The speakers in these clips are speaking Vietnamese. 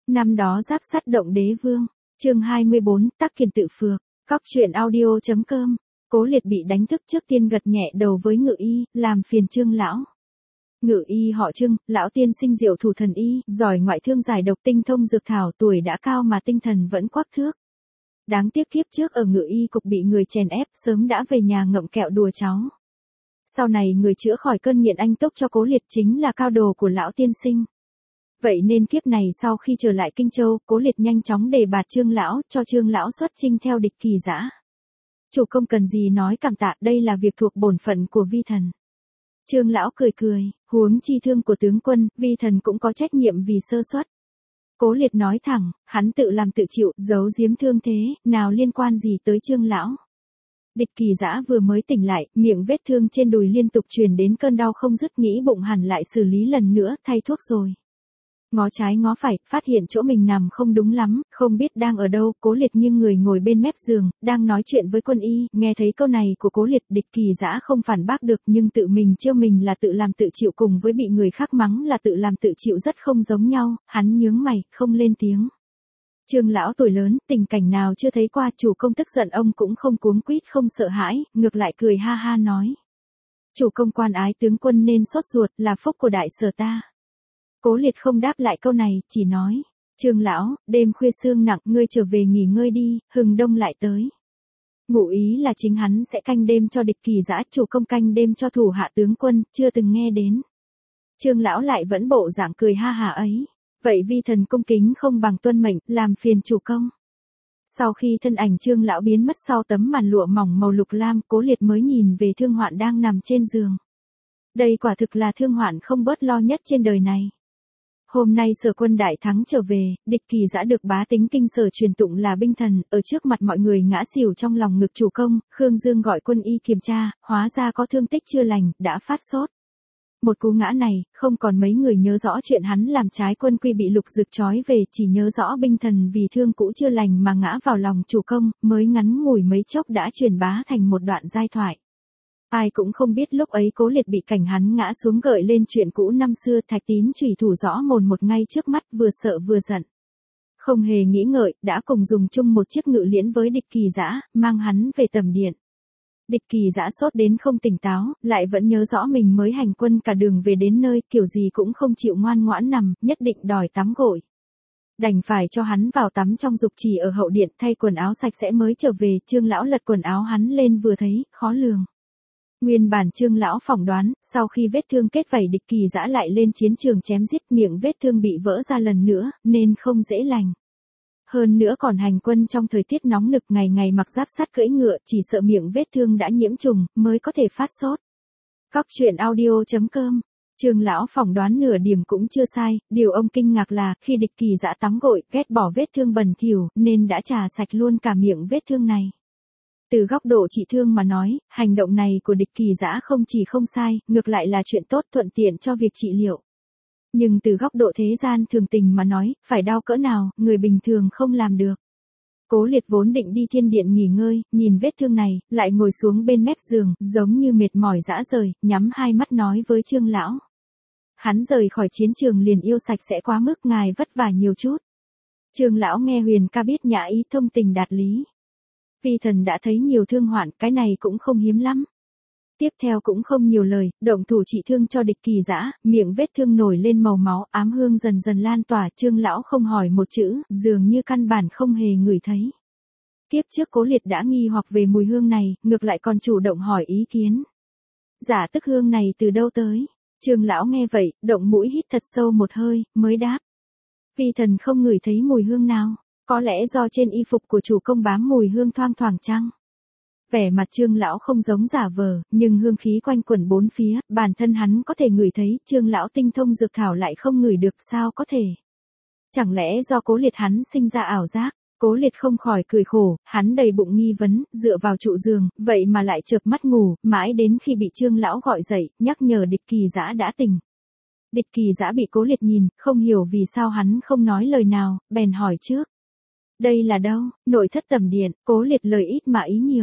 Năm đó giáp sắt động đế vương. Chương 24, Tắc Kiền tự phược. Cóc truyện audio.com. Cố Liệt bị đánh thức trước tiên gật nhẹ đầu với Ngự Y, làm phiền Trương lão. Ngự Y họ Trương, lão tiên sinh diệu thủ thần y, giỏi ngoại thương giải độc tinh thông dược thảo, tuổi đã cao mà tinh thần vẫn quắc thước. Đáng tiếc kiếp trước ở Ngự Y cục bị người chèn ép, sớm đã về nhà ngậm kẹo đùa cháu. Sau này người chữa khỏi cơn nghiện anh túc cho Cố Liệt chính là cao đồ của lão tiên sinh. Vậy nên kiếp này sau khi trở lại Kinh Châu, Cố Liệt nhanh chóng đề bạt Trương lão, cho Trương lão xuất chinh theo địch Kỳ Dã. Chủ công cần gì nói cảm tạ, đây là việc thuộc bổn phận của vi thần. Trương lão cười cười, huống chi thương của tướng quân, vi thần cũng có trách nhiệm vì sơ suất. Cố Liệt nói thẳng, hắn tự làm tự chịu, giấu giếm thương thế, nào liên quan gì tới Trương lão. Địch Kỳ Dã vừa mới tỉnh lại, miệng vết thương trên đùi liên tục truyền đến cơn đau không dứt, nghĩ bụng hẳn lại xử lý lần nữa, thay thuốc rồi. Ngó trái ngó phải, phát hiện chỗ mình nằm không đúng lắm, không biết đang ở đâu. Cố Liệt nghiêng người ngồi bên mép giường, đang nói chuyện với quân y. Nghe thấy câu này của Cố Liệt, Địch Kỳ Dã không phản bác được, nhưng tự mình trêu mình là tự làm tự chịu cùng với bị người khác mắng là tự làm tự chịu rất không giống nhau. Hắn nhướng mày, không lên tiếng. Trương lão tuổi lớn, tình cảnh nào chưa thấy qua, chủ công tức giận ông cũng không cuống quýt không sợ hãi, ngược lại cười ha ha nói. Chủ công quan ái tướng quân nên sốt ruột, là phúc của đại sở ta. Cố Liệt không đáp lại câu này, chỉ nói, Trương lão, đêm khuya sương nặng, ngươi trở về nghỉ ngơi đi, hừng đông lại tới. Ngụ ý là chính hắn sẽ canh đêm cho Địch Kỳ Dã, chủ công canh đêm cho thủ hạ tướng quân, chưa từng nghe đến. Trương lão lại vẫn bộ dạng cười ha hả ấy, vậy vi thần cung kính không bằng tuân mệnh, làm phiền chủ công. Sau khi thân ảnh Trương lão biến mất sau tấm màn lụa mỏng màu lục lam, Cố Liệt mới nhìn về Thương Hoạn đang nằm trên giường. Đây quả thực là Thương Hoạn không bớt lo nhất trên đời này. Hôm nay Sở quân đại thắng trở về, Địch Kỳ Dã được bá tính kinh sở truyền tụng là binh thần, ở trước mặt mọi người ngã xỉu trong lòng ngực chủ công. Khương Dương gọi quân y kiểm tra, hóa ra có thương tích chưa lành, đã phát sốt. Một cú ngã này, không còn mấy người nhớ rõ chuyện hắn làm trái quân quy bị Lục Dực trói về, chỉ nhớ rõ binh thần vì thương cũ chưa lành mà ngã vào lòng chủ công, mới ngắn ngủi mấy chốc đã truyền bá thành một đoạn giai thoại. Ai cũng không biết lúc ấy Cố Liệt bị cảnh hắn ngã xuống gợi lên chuyện cũ năm xưa. Thạch Tín chủy thủ rõ mồn một ngay trước mắt, vừa sợ vừa giận. Không hề nghĩ ngợi, đã cùng dùng chung một chiếc ngự liễn với Địch Kỳ Dã, mang hắn về tầm điện. Địch Kỳ Dã sốt đến không tỉnh táo, lại vẫn nhớ rõ mình mới hành quân cả đường về đến nơi, kiểu gì cũng không chịu ngoan ngoãn nằm, nhất định đòi tắm gội. Đành phải cho hắn vào tắm trong dục trì ở hậu điện, thay quần áo sạch sẽ mới trở về. Trương lão lật quần áo hắn lên vừa thấy, khó lường. Nguyên bản Trương lão phỏng đoán, sau khi vết thương kết vảy Địch Kỳ Dã lại lên chiến trường chém giết, miệng vết thương bị vỡ ra lần nữa, nên không dễ lành. Hơn nữa còn hành quân trong thời tiết nóng nực, ngày ngày mặc giáp sắt cưỡi ngựa, chỉ sợ miệng vết thương đã nhiễm trùng, mới có thể phát sốt. Cóc truyện audio.com. Trương lão phỏng đoán nửa điểm cũng chưa sai, điều ông kinh ngạc là, khi Địch Kỳ Dã tắm gội, ghét bỏ vết thương bẩn thỉu, nên đã chà sạch luôn cả miệng vết thương này. Từ góc độ trị thương mà nói, hành động này của Địch Kỳ Dã không chỉ không sai, ngược lại là chuyện tốt, thuận tiện cho việc trị liệu. Nhưng từ góc độ thế gian thường tình mà nói, phải đau cỡ nào, người bình thường không làm được. Cố Liệt vốn định đi thiên điện nghỉ ngơi, nhìn vết thương này, lại ngồi xuống bên mép giường, giống như mệt mỏi rã rời, nhắm hai mắt nói với Trương lão. Hắn rời khỏi chiến trường liền yêu sạch sẽ quá mức, ngài vất vả nhiều chút. Trương lão nghe Huyền ca biết nhã ý thông tình đạt lý. Vi thần đã thấy nhiều thương hoạn, cái này cũng không hiếm lắm. Tiếp theo cũng không nhiều lời, động thủ trị thương cho Địch Kỳ Dã, miệng vết thương nổi lên màu máu, ám hương dần dần lan tỏa. Trương lão không hỏi một chữ, dường như căn bản không hề ngửi thấy. Tiếp trước Cố Liệt đã nghi hoặc về mùi hương này, ngược lại còn chủ động hỏi ý kiến. Giả tức hương này từ đâu tới? Trương lão nghe vậy, động mũi hít thật sâu một hơi, mới đáp. Vi thần không ngửi thấy mùi hương nào, có lẽ do trên y phục của chủ công bám mùi hương thoang thoảng chăng? Vẻ mặt Trương lão không giống giả vờ, nhưng hương khí quanh quẩn bốn phía, bản thân hắn có thể ngửi thấy, Trương lão tinh thông dược thảo lại không ngửi được, sao có thể? Chẳng lẽ do Cố Liệt hắn sinh ra ảo giác? Cố Liệt không khỏi cười khổ, hắn đầy bụng nghi vấn, dựa vào trụ giường, vậy mà lại chợp mắt ngủ, mãi đến khi bị Trương lão gọi dậy, nhắc nhở Địch Kỳ Dã đã tỉnh. Địch Kỳ Dã bị Cố Liệt nhìn, không hiểu vì sao hắn không nói lời nào, bèn hỏi trước. Đây là đâu? Nội thất tầm điện. Cố Liệt lời ít mà ý nhiều.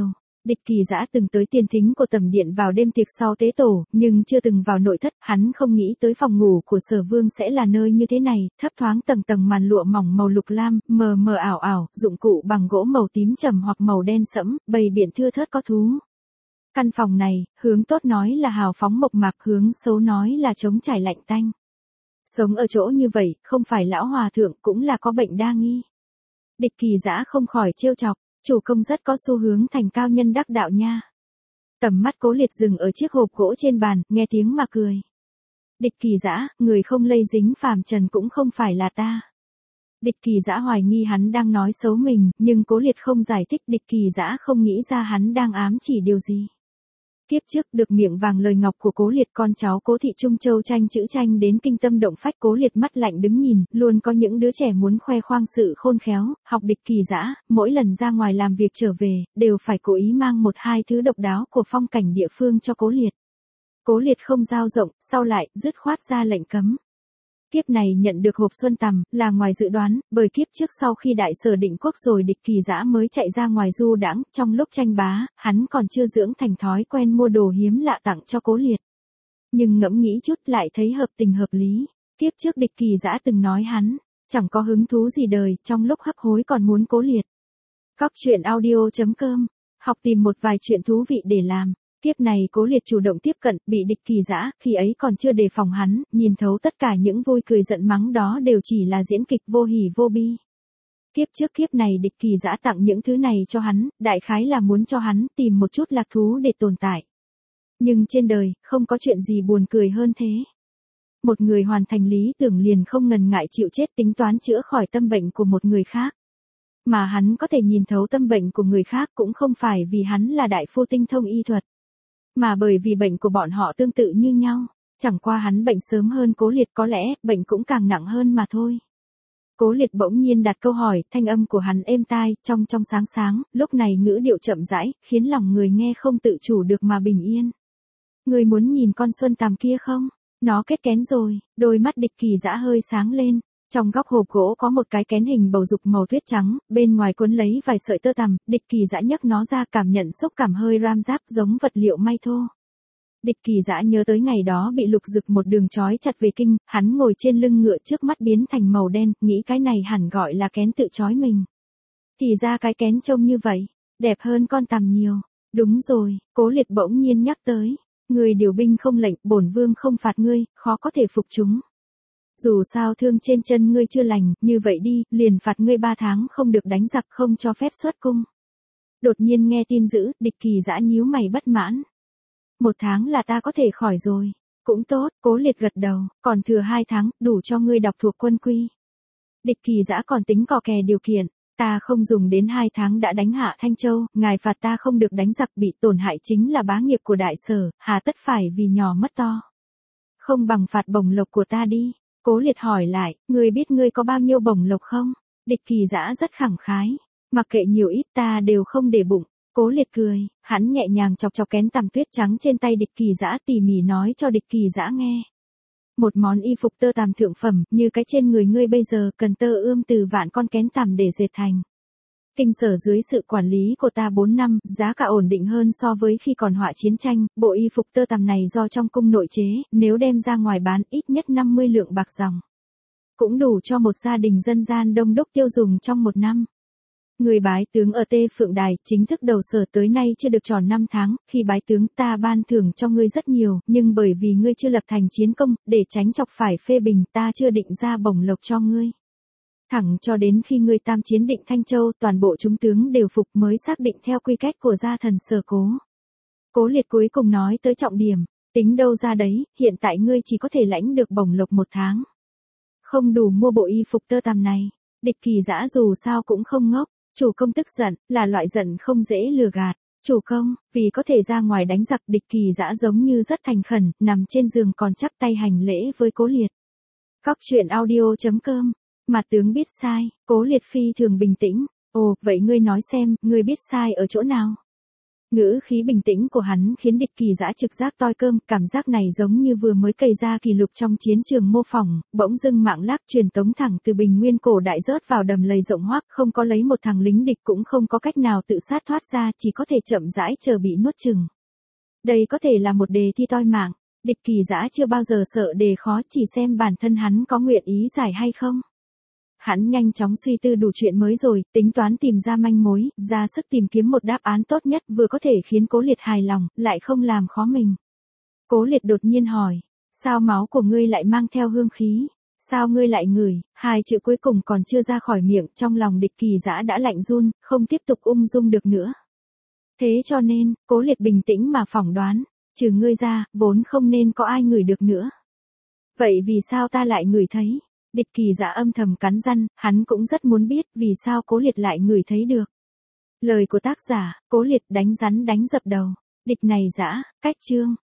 Địch Kỳ Dã từng tới tiền thính của Tầm Điện vào đêm tiệc sau tế tổ, nhưng chưa từng vào nội thất, hắn không nghĩ tới phòng ngủ của Sở Vương sẽ là nơi như thế này, thấp thoáng tầng tầng màn lụa mỏng màu lục lam, mờ mờ ảo ảo, dụng cụ bằng gỗ màu tím trầm hoặc màu đen sẫm, bày biện thưa thớt có thú. Căn phòng này, hướng tốt nói là hào phóng mộc mạc, hướng xấu nói là trống trải lạnh tanh. Sống ở chỗ như vậy, không phải lão hòa thượng cũng là có bệnh đa nghi. Địch Kỳ Dã không khỏi trêu chọc, chủ công rất có xu hướng thành cao nhân đắc đạo nha. Tầm mắt Cố Liệt dừng ở chiếc hộp gỗ trên bàn, nghe tiếng mà cười. Địch Kỳ Dã, người không lây dính phàm trần cũng không phải là ta. Địch Kỳ Dã hoài nghi hắn đang nói xấu mình, nhưng Cố Liệt không giải thích, Địch Kỳ Dã không nghĩ ra hắn đang ám chỉ điều gì. Kiếp trước được miệng vàng lời ngọc của Cố Liệt, con cháu Cố thị Trung Châu tranh chữ tranh đến kinh tâm động phách. Cố Liệt mắt lạnh đứng nhìn, luôn có những đứa trẻ muốn khoe khoang sự khôn khéo, học Địch Kỳ Dã, mỗi lần ra ngoài làm việc trở về, đều phải cố ý mang một hai thứ độc đáo của phong cảnh địa phương cho Cố Liệt. Cố Liệt không dao rộng, sau lại, dứt khoát ra lệnh cấm. Kiếp này nhận được hộp xuân tằm, là ngoài dự đoán, bởi kiếp trước sau khi đại sở định quốc rồi Địch Kỳ Dã mới chạy ra ngoài du đãng, trong lúc tranh bá, hắn còn chưa dưỡng thành thói quen mua đồ hiếm lạ tặng cho Cố Liệt. Nhưng ngẫm nghĩ chút lại thấy hợp tình hợp lý, kiếp trước Địch Kỳ Dã từng nói hắn, chẳng có hứng thú gì đời, trong lúc hấp hối còn muốn Cố Liệt. Cóc truyện audio.com, học tìm một vài chuyện thú vị để làm. Kiếp này Cố Liệt chủ động tiếp cận, bị Địch Kỳ Dã, khi ấy còn chưa đề phòng hắn, nhìn thấu tất cả những vui cười giận mắng đó đều chỉ là diễn kịch vô hỉ vô bi. Kiếp trước kiếp này Địch Kỳ Dã tặng những thứ này cho hắn, đại khái là muốn cho hắn tìm một chút lạc thú để tồn tại. Nhưng trên đời, không có chuyện gì buồn cười hơn thế. Một người hoàn thành lý tưởng liền không ngần ngại chịu chết tính toán chữa khỏi tâm bệnh của một người khác. Mà hắn có thể nhìn thấu tâm bệnh của người khác cũng không phải vì hắn là đại phu tinh thông y thuật, mà bởi vì bệnh của bọn họ tương tự như nhau, chẳng qua hắn bệnh sớm hơn Cố Liệt, có lẽ bệnh cũng càng nặng hơn mà thôi. Cố Liệt bỗng nhiên đặt câu hỏi, thanh âm của hắn êm tai, trong sáng sáng, lúc này ngữ điệu chậm rãi, khiến lòng người nghe không tự chủ được mà bình yên. Người muốn nhìn con xuân tằm kia không? Nó kết kén rồi. Đôi mắt Địch Kỳ Dã hơi sáng lên. Trong góc hộp gỗ có một cái kén hình bầu dục màu tuyết trắng, bên ngoài cuốn lấy vài sợi tơ tằm. Địch Kỳ Dã nhấc nó ra, cảm nhận xúc cảm hơi ram ráp giống vật liệu may thô. Địch Kỳ Dã nhớ tới ngày đó bị Lục Dực một đường trói chặt về kinh, hắn ngồi trên lưng ngựa trước mắt biến thành màu đen, nghĩ cái này hẳn gọi là kén tự trói mình. Thì ra cái kén trông như vậy, đẹp hơn con tằm nhiều. Đúng rồi, Cố Liệt bỗng nhiên nhắc tới. Người điều binh không lệnh, bổn vương không phạt ngươi, khó có thể phục chúng. Dù sao thương trên chân ngươi chưa lành, như vậy đi, liền phạt ngươi 3 tháng không được đánh giặc, không cho phép xuất cung. Đột nhiên nghe tin dữ, Địch Kỳ Dã nhíu mày bất mãn. 1 tháng là ta có thể khỏi rồi. Cũng tốt, Cố Liệt gật đầu, còn thừa 2 tháng, đủ cho ngươi đọc thuộc quân quy. Địch Kỳ Dã còn tính cò kè điều kiện. Ta không dùng đến 2 tháng đã đánh hạ Thanh Châu, ngài phạt ta không được đánh giặc, bị tổn hại chính là bá nghiệp của đại sở, hà tất phải vì nhỏ mất to. Không bằng phạt bổng lộc của ta đi. Cố Liệt hỏi lại, ngươi biết ngươi có bao nhiêu bổng lộc không? Địch Kỳ Dã rất khẳng khái. Mặc kệ nhiều ít ta đều không để bụng. Cố Liệt cười, hắn nhẹ nhàng chọc chọc kén tằm tuyết trắng trên tay Địch Kỳ Dã, tỉ mỉ nói cho Địch Kỳ Dã nghe. Một món y phục tơ tằm thượng phẩm, như cái trên người ngươi bây giờ, cần tơ ươm từ vạn con kén tằm để dệt thành. Kinh sở dưới sự quản lý của ta 4 năm, giá cả ổn định hơn so với khi còn họa chiến tranh, bộ y phục tơ tằm này do trong cung nội chế, nếu đem ra ngoài bán ít nhất 50 lượng bạc dòng. Cũng đủ cho một gia đình dân gian đông đúc tiêu dùng trong 1 năm. Người bái tướng ở Tê Phượng Đài, chính thức đầu sở tới nay chưa được tròn 5 tháng, khi bái tướng ta ban thưởng cho ngươi rất nhiều, nhưng bởi vì ngươi chưa lập thành chiến công, để tránh chọc phải phê bình ta chưa định ra bổng lộc cho ngươi. Thẳng cho đến khi ngươi tam chiến định Thanh Châu, toàn bộ chúng tướng đều phục mới xác định theo quy cách của gia thần Sở Cố. Cố Liệt cuối cùng nói tới trọng điểm, tính đâu ra đấy, hiện tại ngươi chỉ có thể lãnh được bổng lộc 1 tháng. Không đủ mua bộ y phục tơ tằm này. Địch Kỳ Dã dù sao cũng không ngốc. Chủ công tức giận, là loại giận không dễ lừa gạt. Chủ công, vì có thể ra ngoài đánh giặc, Địch Kỳ Dã giống như rất thành khẩn, nằm trên giường còn chắp tay hành lễ với Cố Liệt. Cóc truyện audio.com, mặt tướng biết sai. Cố Liệt phi thường bình tĩnh. Ồ, vậy ngươi nói xem, ngươi biết sai ở chỗ nào? Ngữ khí bình tĩnh của hắn khiến địch Kỳ Dã trực giác toi cơm, cảm giác này giống như vừa mới cày ra kỷ lục trong chiến trường mô phỏng, bỗng dưng mạng lác truyền tống thẳng từ bình nguyên cổ đại rớt vào đầm lầy rộng hoác, không có lấy một thằng lính địch cũng không có cách nào tự sát thoát ra, chỉ có thể chậm rãi chờ bị nuốt chửng. Đây có thể là một đề thi toi mạng, địch Kỳ Dã chưa bao giờ sợ đề khó, chỉ xem bản thân hắn có nguyện ý giải hay không. Hắn nhanh chóng suy tư đủ chuyện mới rồi, tính toán tìm ra manh mối, ra sức tìm kiếm một đáp án tốt nhất vừa có thể khiến Cố Liệt hài lòng, lại không làm khó mình. Cố Liệt đột nhiên hỏi, sao máu của ngươi lại mang theo hương khí? Sao ngươi lại ngửi? Hai chữ cuối cùng còn chưa ra khỏi miệng, trong lòng địch Kỳ Dã đã lạnh run, không tiếp tục ung dung được nữa. Thế cho nên, Cố Liệt bình tĩnh mà phỏng đoán, trừ ngươi ra, vốn không nên có ai ngửi được nữa. Vậy vì sao ta lại ngửi thấy? Địch Kỳ Dã âm thầm cắn răng, hắn cũng rất muốn biết vì sao Cố Liệt lại ngửi thấy được. Lời của tác giả, Cố Liệt đánh rắn đánh dập đầu. Địch này dã, cách chương.